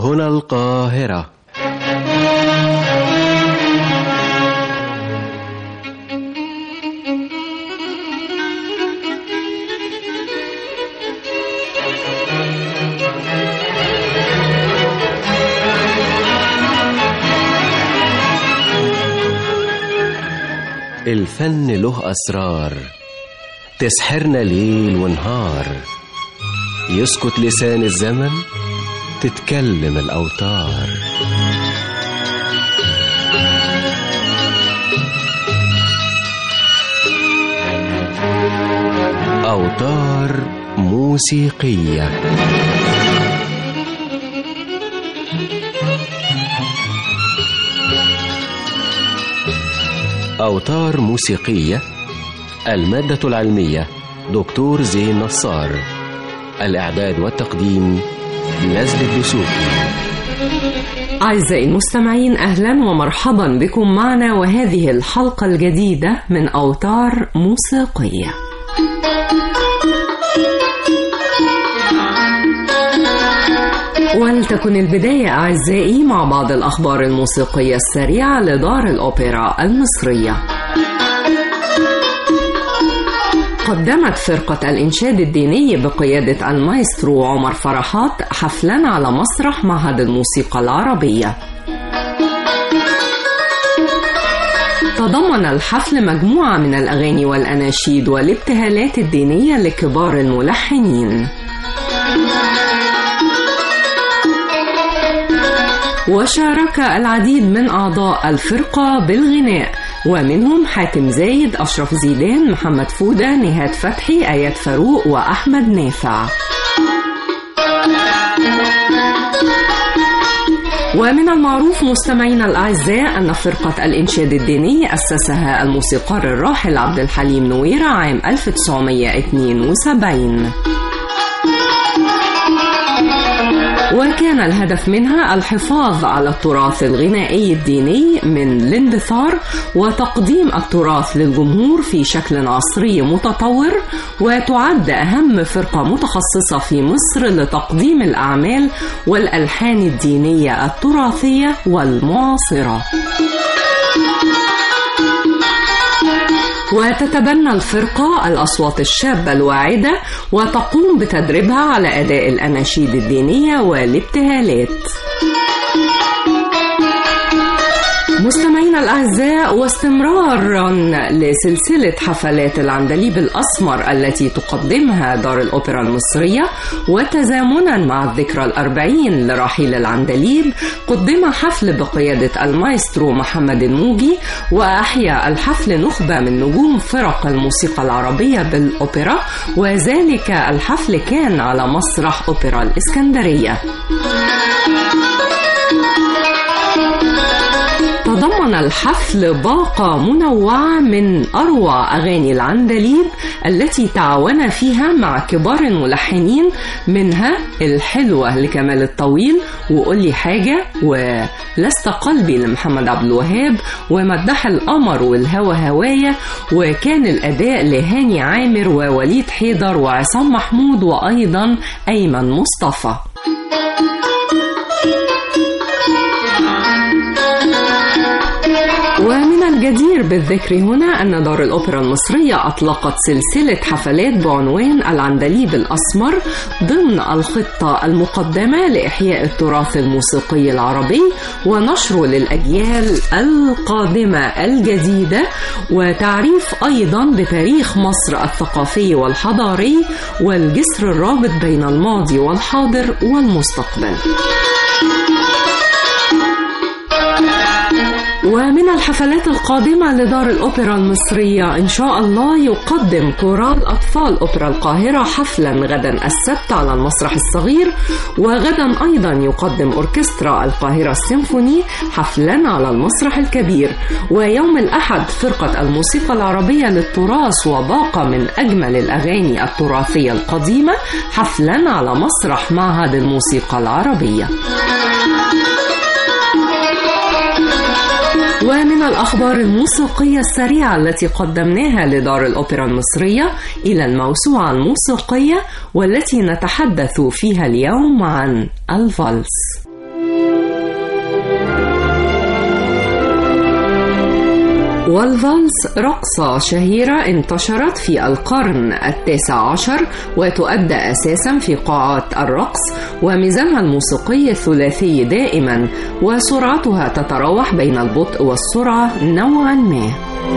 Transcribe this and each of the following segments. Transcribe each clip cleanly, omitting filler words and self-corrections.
هنا القاهرة. الفن له أسرار تسحرنا ليل ونهار، يسكت لسان الزمن تتكلم الأوتار. أوتار موسيقية. أوتار موسيقية. المادة العلمية دكتور زين نصار. الإعداد والتقديم نزل الدسوقي. أعزائي المستمعين، أهلا ومرحبا بكم معنا وهذه الحلقة الجديدة من أوتار موسيقية. ولتكن البداية أعزائي مع بعض الأخبار الموسيقية السريعة لدار الأوبرا المصرية. قدمت فرقة الإنشاد الديني بقيادة المايسترو عمر فرحات حفلا على مسرح معهد الموسيقى العربية. تضمن الحفل مجموعة من الأغاني والأناشيد والابتهالات الدينية لكبار الملحنين. وشارك العديد من أعضاء الفرقة بالغناء، ومنهم حاتم زايد، أشرف زيدان، محمد فودة، نهاد فتحي، آيات فاروق، وأحمد نافع. ومن المعروف مستمعينا الأعزاء أن فرقة الإنشاد الديني أسسها الموسيقار الراحل عبد الحليم نويرة عام 1972، وكان الهدف منها الحفاظ على التراث الغنائي الديني من الاندثار وتقديم التراث للجمهور في شكل عصري متطور، وتعد أهم فرقة متخصصة في مصر لتقديم الأعمال والألحان الدينية التراثية والمعاصرة. وتتبنى الفرقة الأصوات الشابة الواعدة وتقوم بتدريبها على أداء الأناشيد الدينية والابتهالات. مستمعينا الأعزاء، واستمرارا لسلسلة حفلات العندليب الأسمر التي تقدمها دار الأوبرا المصرية، وتزامنا مع الذكرى 40 لرحيل العندليب، قدم حفل بقيادة المايسترو محمد الموجي، وأحيا الحفل نخبة من نجوم فرق الموسيقى العربية بالأوبرا، وذلك الحفل كان على مسرح أوبرا الإسكندرية. تضمن الحفل باقة منوعة من أروع أغاني العندليب التي تعاون فيها مع كبار الملحنين، منها الحلوة لكمال الطويل، وقولي حاجة، ولست قلبي لمحمد عبد الوهاب، ومدح القمر والهوى هواية، وكان الأداء لهاني عامر ووليد حيدر وعصام محمود وأيضا أيمن مصطفى. ومن الجدير بالذكر هنا أن دار الأوبرا المصرية أطلقت سلسلة حفلات بعنوان العندليب الأسمر ضمن الخطة المقدمة لإحياء التراث الموسيقي العربي ونشره للأجيال القادمة الجديدة، وتعريف أيضا بتاريخ مصر الثقافي والحضاري والجسر الرابط بين الماضي والحاضر والمستقبل. ومن الحفلات القادمة لدار الأوبرا المصرية إن شاء الله يقدم كورال أطفال أوبرا القاهرة حفلا غدا السبت على المسرح الصغير، وغدا أيضا يقدم أوركسترا القاهرة السيمفوني حفلا على المسرح الكبير، ويوم الأحد فرقة الموسيقى العربية للتراث وباقة من أجمل الأغاني التراثية القديمة حفلا على مسرح معهد الموسيقى العربية. ومن الأخبار الموسيقية السريعة التي قدمناها لدار الأوبرا المصرية إلى الموسوعة الموسيقية والتي نتحدث فيها اليوم عن الفالس. والفالس رقصة شهيرة انتشرت في القرن 19 وتؤدى أساسا في قاعات الرقص، وميزانها الموسيقي الثلاثي دائما، وسرعتها تتراوح بين البطء والسرعة نوعا ما.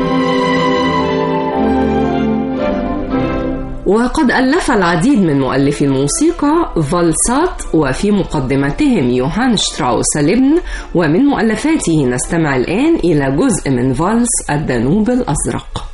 وقد ألف العديد من مؤلفي الموسيقى فالسات، وفي مقدمتهم يوهان شتراوس الابن، ومن مؤلفاته نستمع الآن إلى جزء من فالس الدانوب الأزرق.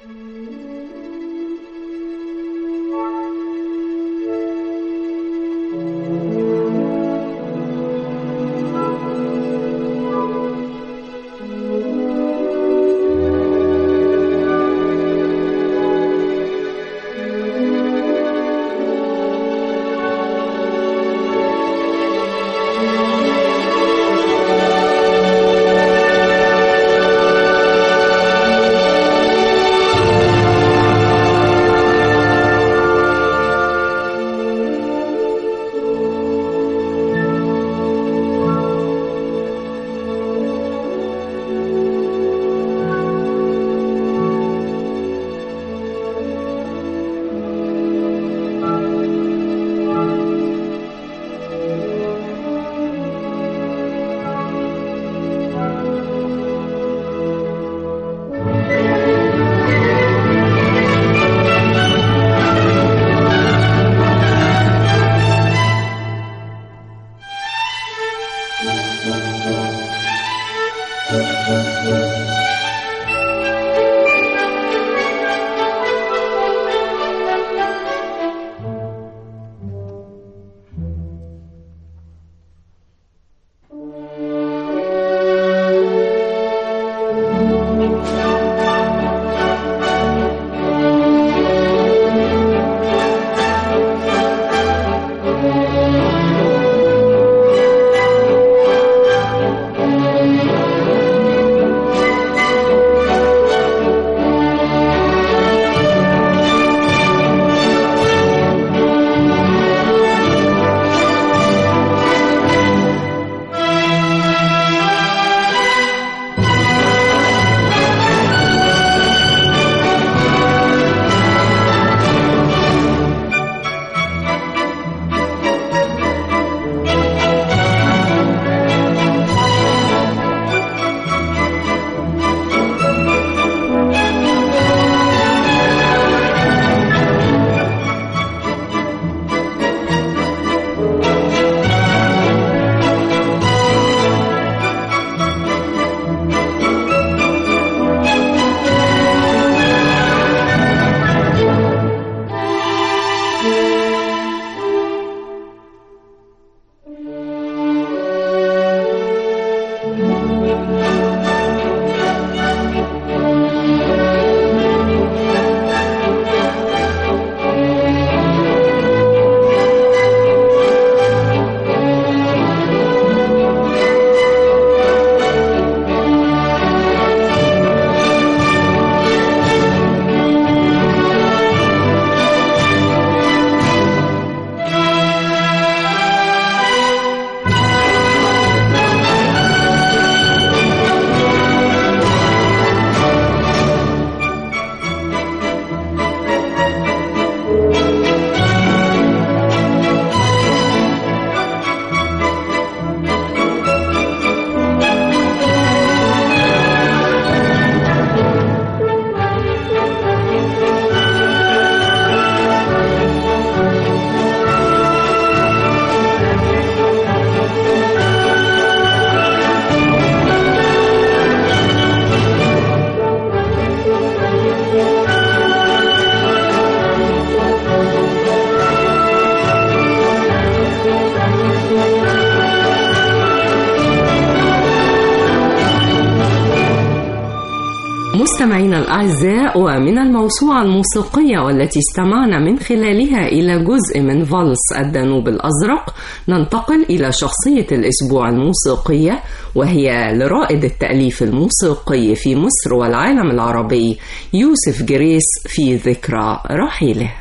مستمعينا الأعزاء، ومن الموسوعة الموسيقية والتي استمعنا من خلالها إلى جزء من فالس الدانوب الأزرق، ننتقل إلى شخصية الأسبوع الموسيقية، وهي لرائد التأليف الموسيقي في مصر والعالم العربي يوسف جريس في ذكرى رحيله.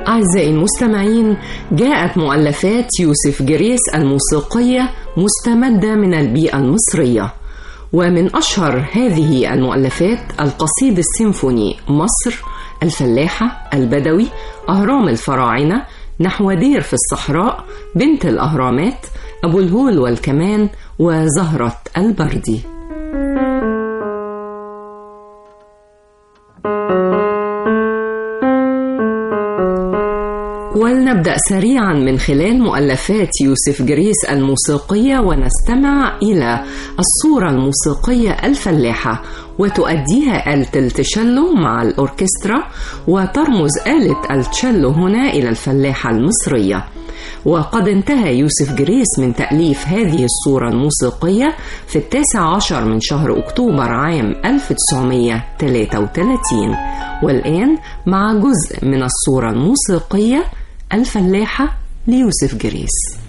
أعزائي المستمعين، جاءت مؤلفات يوسف جريس الموسيقية مستمدة من البيئة المصرية، ومن أشهر هذه المؤلفات القصيد السيمفوني مصر، الفلاحة، البدوي، أهرام الفراعنة، نحو دير في الصحراء، بنت الأهرامات، أبو الهول والكمان، وزهرة البردي. ولنبدأ سريعا من خلال مؤلفات يوسف جريس الموسيقية ونستمع إلى الصورة الموسيقية الفلاحة، وتؤديها آلة التشيلو مع الأوركسترا، وترمز آلة التشيلو هنا إلى الفلاحة المصرية. وقد انتهى يوسف جريس من تأليف هذه الصورة الموسيقية في 19 من شهر أكتوبر عام 1933. والآن مع جزء من الصورة الموسيقية الفلاحة ليوسف جريس.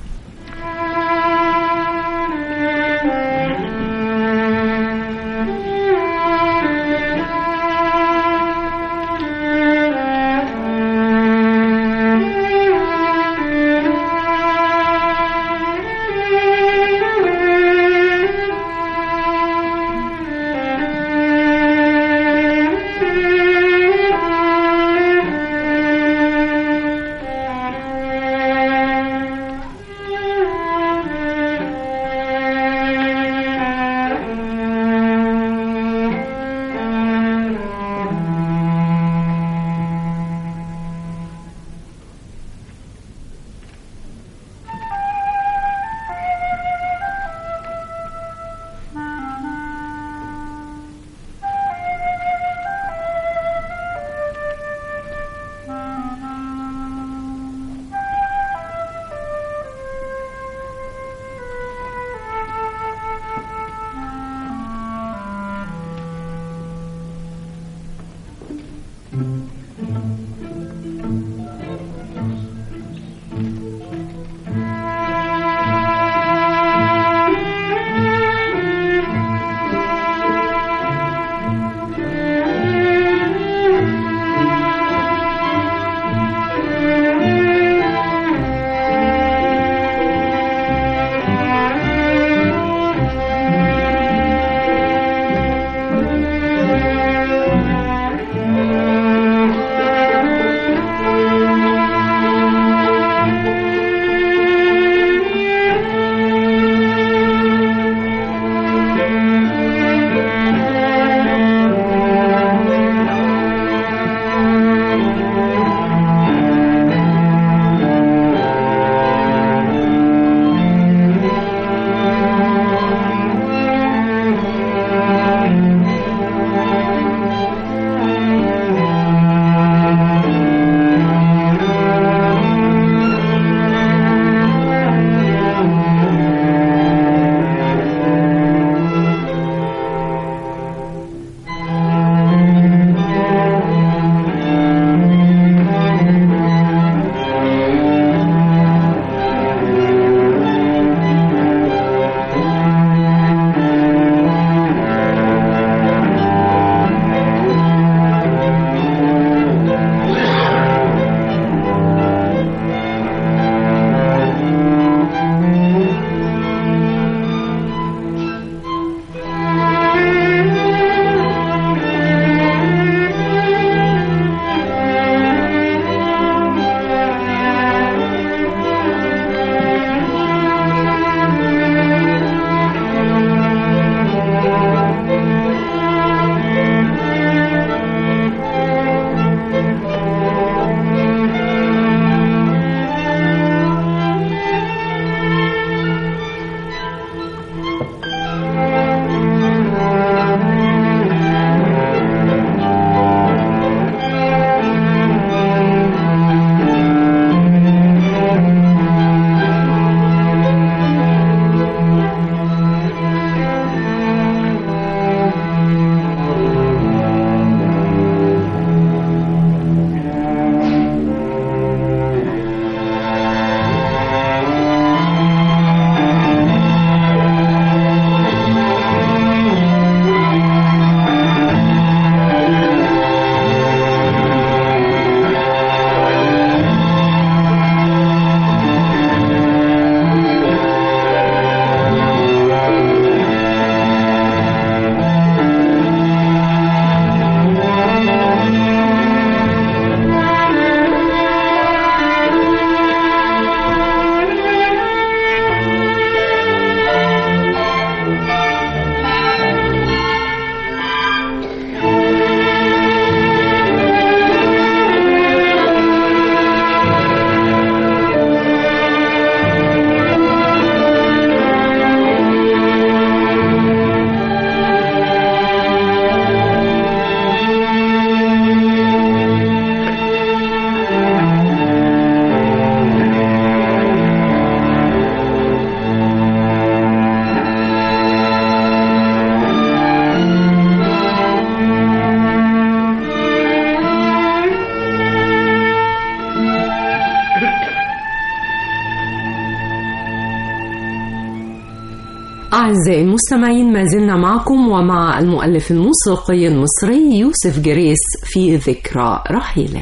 أعزائي المستمعين، ما زلنا معكم ومع المؤلف الموسيقي المصري يوسف جريس في ذكرى رحيله.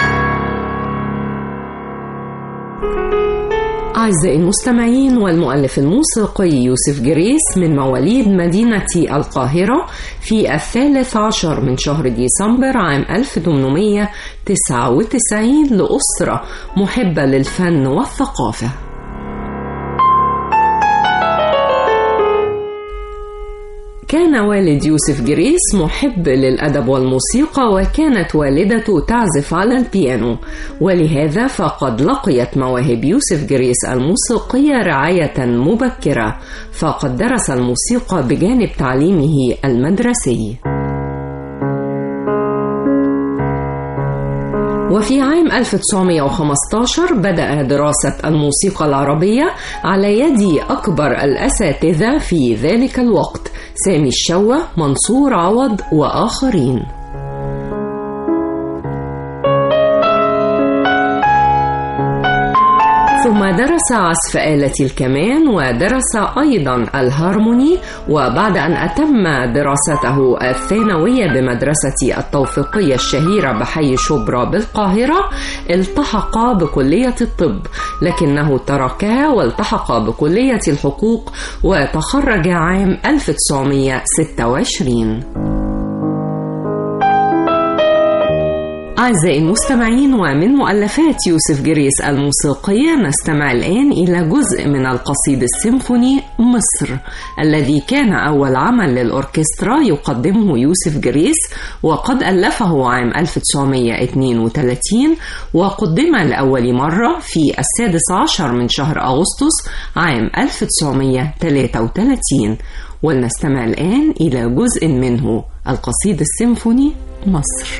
أعزائي المستمعين، والمؤلف الموسيقي يوسف جريس من مواليد مدينة القاهرة في 13 من شهر ديسمبر عام 1899 لأسرة محبة للفن والثقافة. كان والد يوسف جريس محب للأدب والموسيقى، وكانت والدته تعزف على البيانو، ولهذا فقد لقيت مواهب يوسف جريس الموسيقية رعاية مبكرة، فقد درس الموسيقى بجانب تعليمه المدرسي. وفي عام 1915 بدأ دراسة الموسيقى العربية على يد أكبر الأساتذة في ذلك الوقت، سامي الشوة، منصور عوض وآخرين. ثم درس عزف آلة الكمان، ودرس أيضا الهارموني. وبعد أن أتم دراسته الثانوية بمدرسة التوفيقية الشهيرة بحي شبرا بالقاهرة، التحق بكلية الطب، لكنه تركها والتحق بكلية الحقوق وتخرج عام 1926. أعزائي المستمعين، ومن مؤلفات يوسف جريس الموسيقية نستمع الآن إلى جزء من القصيد السيمفوني مصر، الذي كان أول عمل للأوركسترا يقدمه يوسف جريس، وقد ألفه عام 1932 وقدم لأول مرة في 16 من شهر أغسطس عام 1933. ولنستمع الآن إلى جزء منه، القصيد السيمفوني مصر.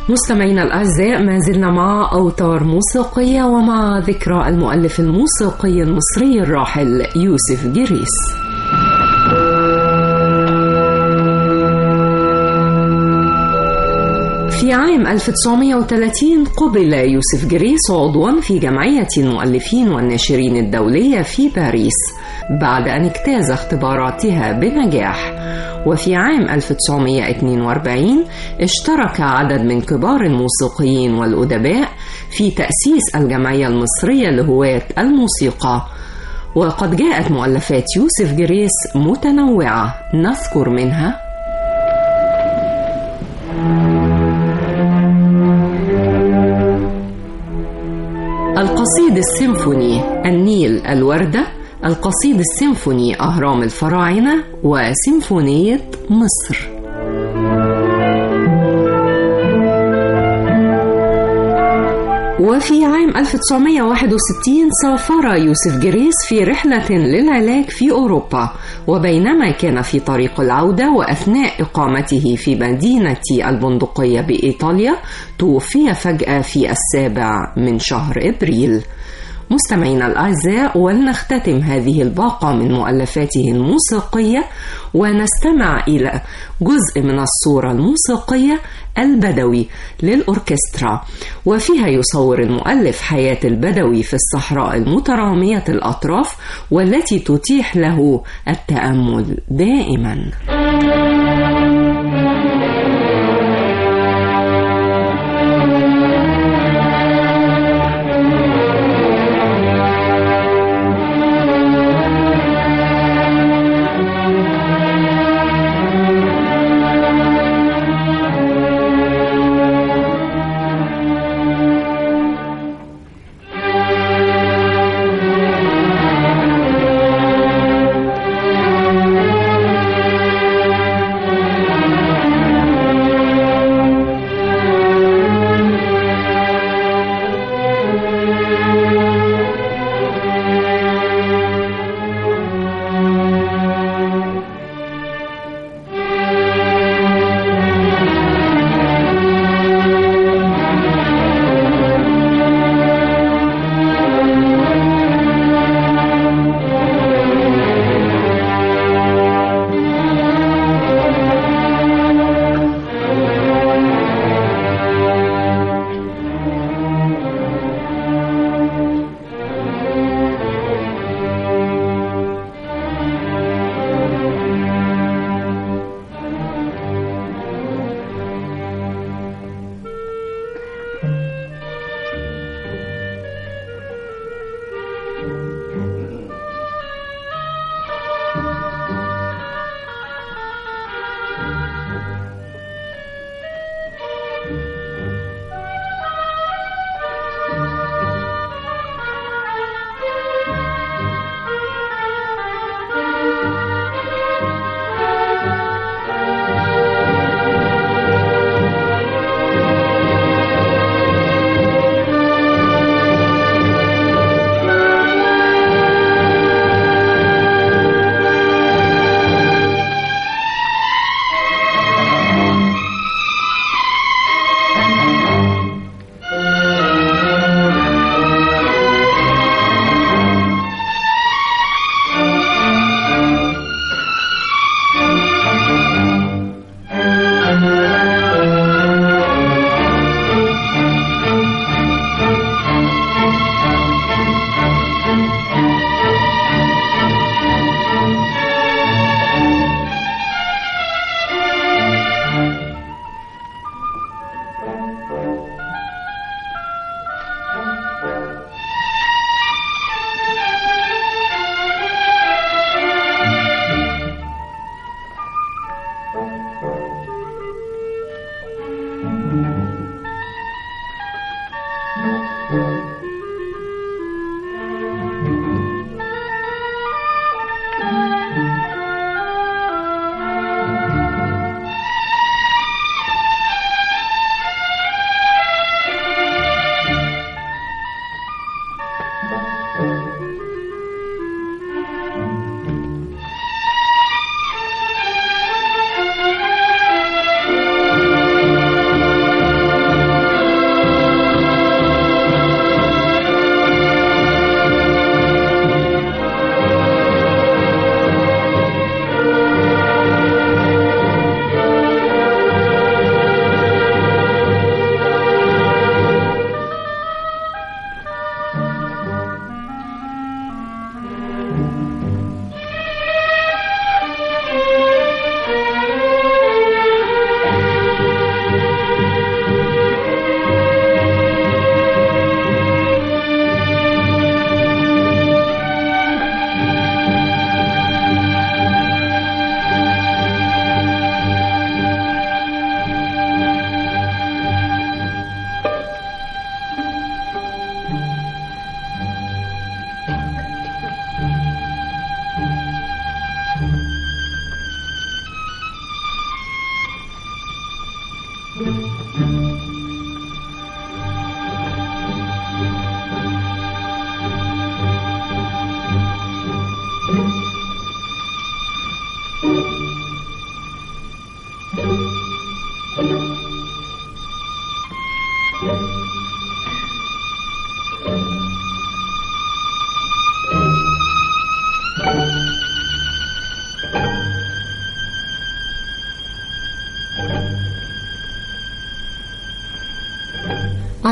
مستمعينا الأعزاء، ما زلنا مع أوتار موسيقية ومع ذكرى المؤلف الموسيقي المصري الراحل يوسف جريس. في عام 1930 قبل يوسف جريس عضوا في جمعية المؤلفين والناشرين الدولية في باريس بعد أن اجتاز اختباراتها بنجاح. وفي عام 1942 اشترك عدد من كبار الموسيقيين والأدباء في تأسيس الجمعية المصرية لهواة الموسيقى. وقد جاءت مؤلفات يوسف جريس متنوعة، نذكر منها القصيد السيمفوني النيل الوردة، القصيد السيمفوني أهرام الفراعنة، وسيمفونية مصر. وفي عام 1961 سافر يوسف جريس في رحلة للعلاج في أوروبا، وبينما كان في طريق العودة وأثناء إقامته في مدينة البندقية بإيطاليا توفي فجأة في 7 من شهر إبريل. مستمعينا الأعزاء، ولنختتم هذه الباقة من مؤلفاته الموسيقية ونستمع إلى جزء من الصورة الموسيقية البدوي للأوركسترا، وفيها يصور المؤلف حياة البدوي في الصحراء المترامية الأطراف والتي تتيح له التأمل دائما.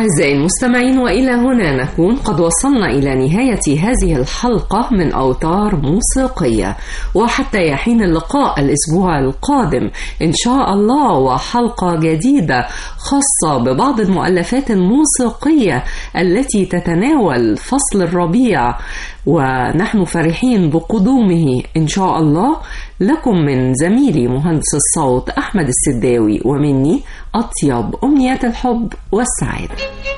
أعزائي المستمعين، وإلى هنا نكون قد وصلنا إلى نهاية هذه الحلقة من أوتار موسيقية، وحتى يحين اللقاء الأسبوع القادم إن شاء الله وحلقة جديدة خاصة ببعض المؤلفات الموسيقية التي تتناول فصل الربيع، ونحن فرحين بقدومه إن شاء الله. لكم من زميلي مهندس الصوت أحمد السداوي ومني أطيب أمنيات الحب والسعادة.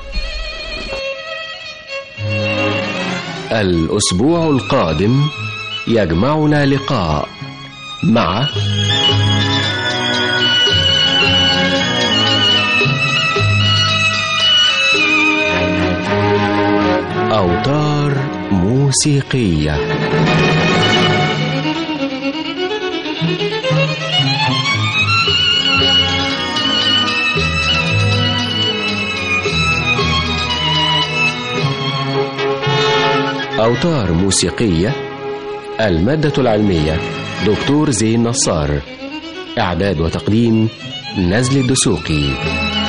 الأسبوع القادم يجمعنا لقاء مع أوتار موسيقية. أوتار موسيقية. المادة العلمية دكتور زين نصار. إعداد وتقديم نزل الدسوقي.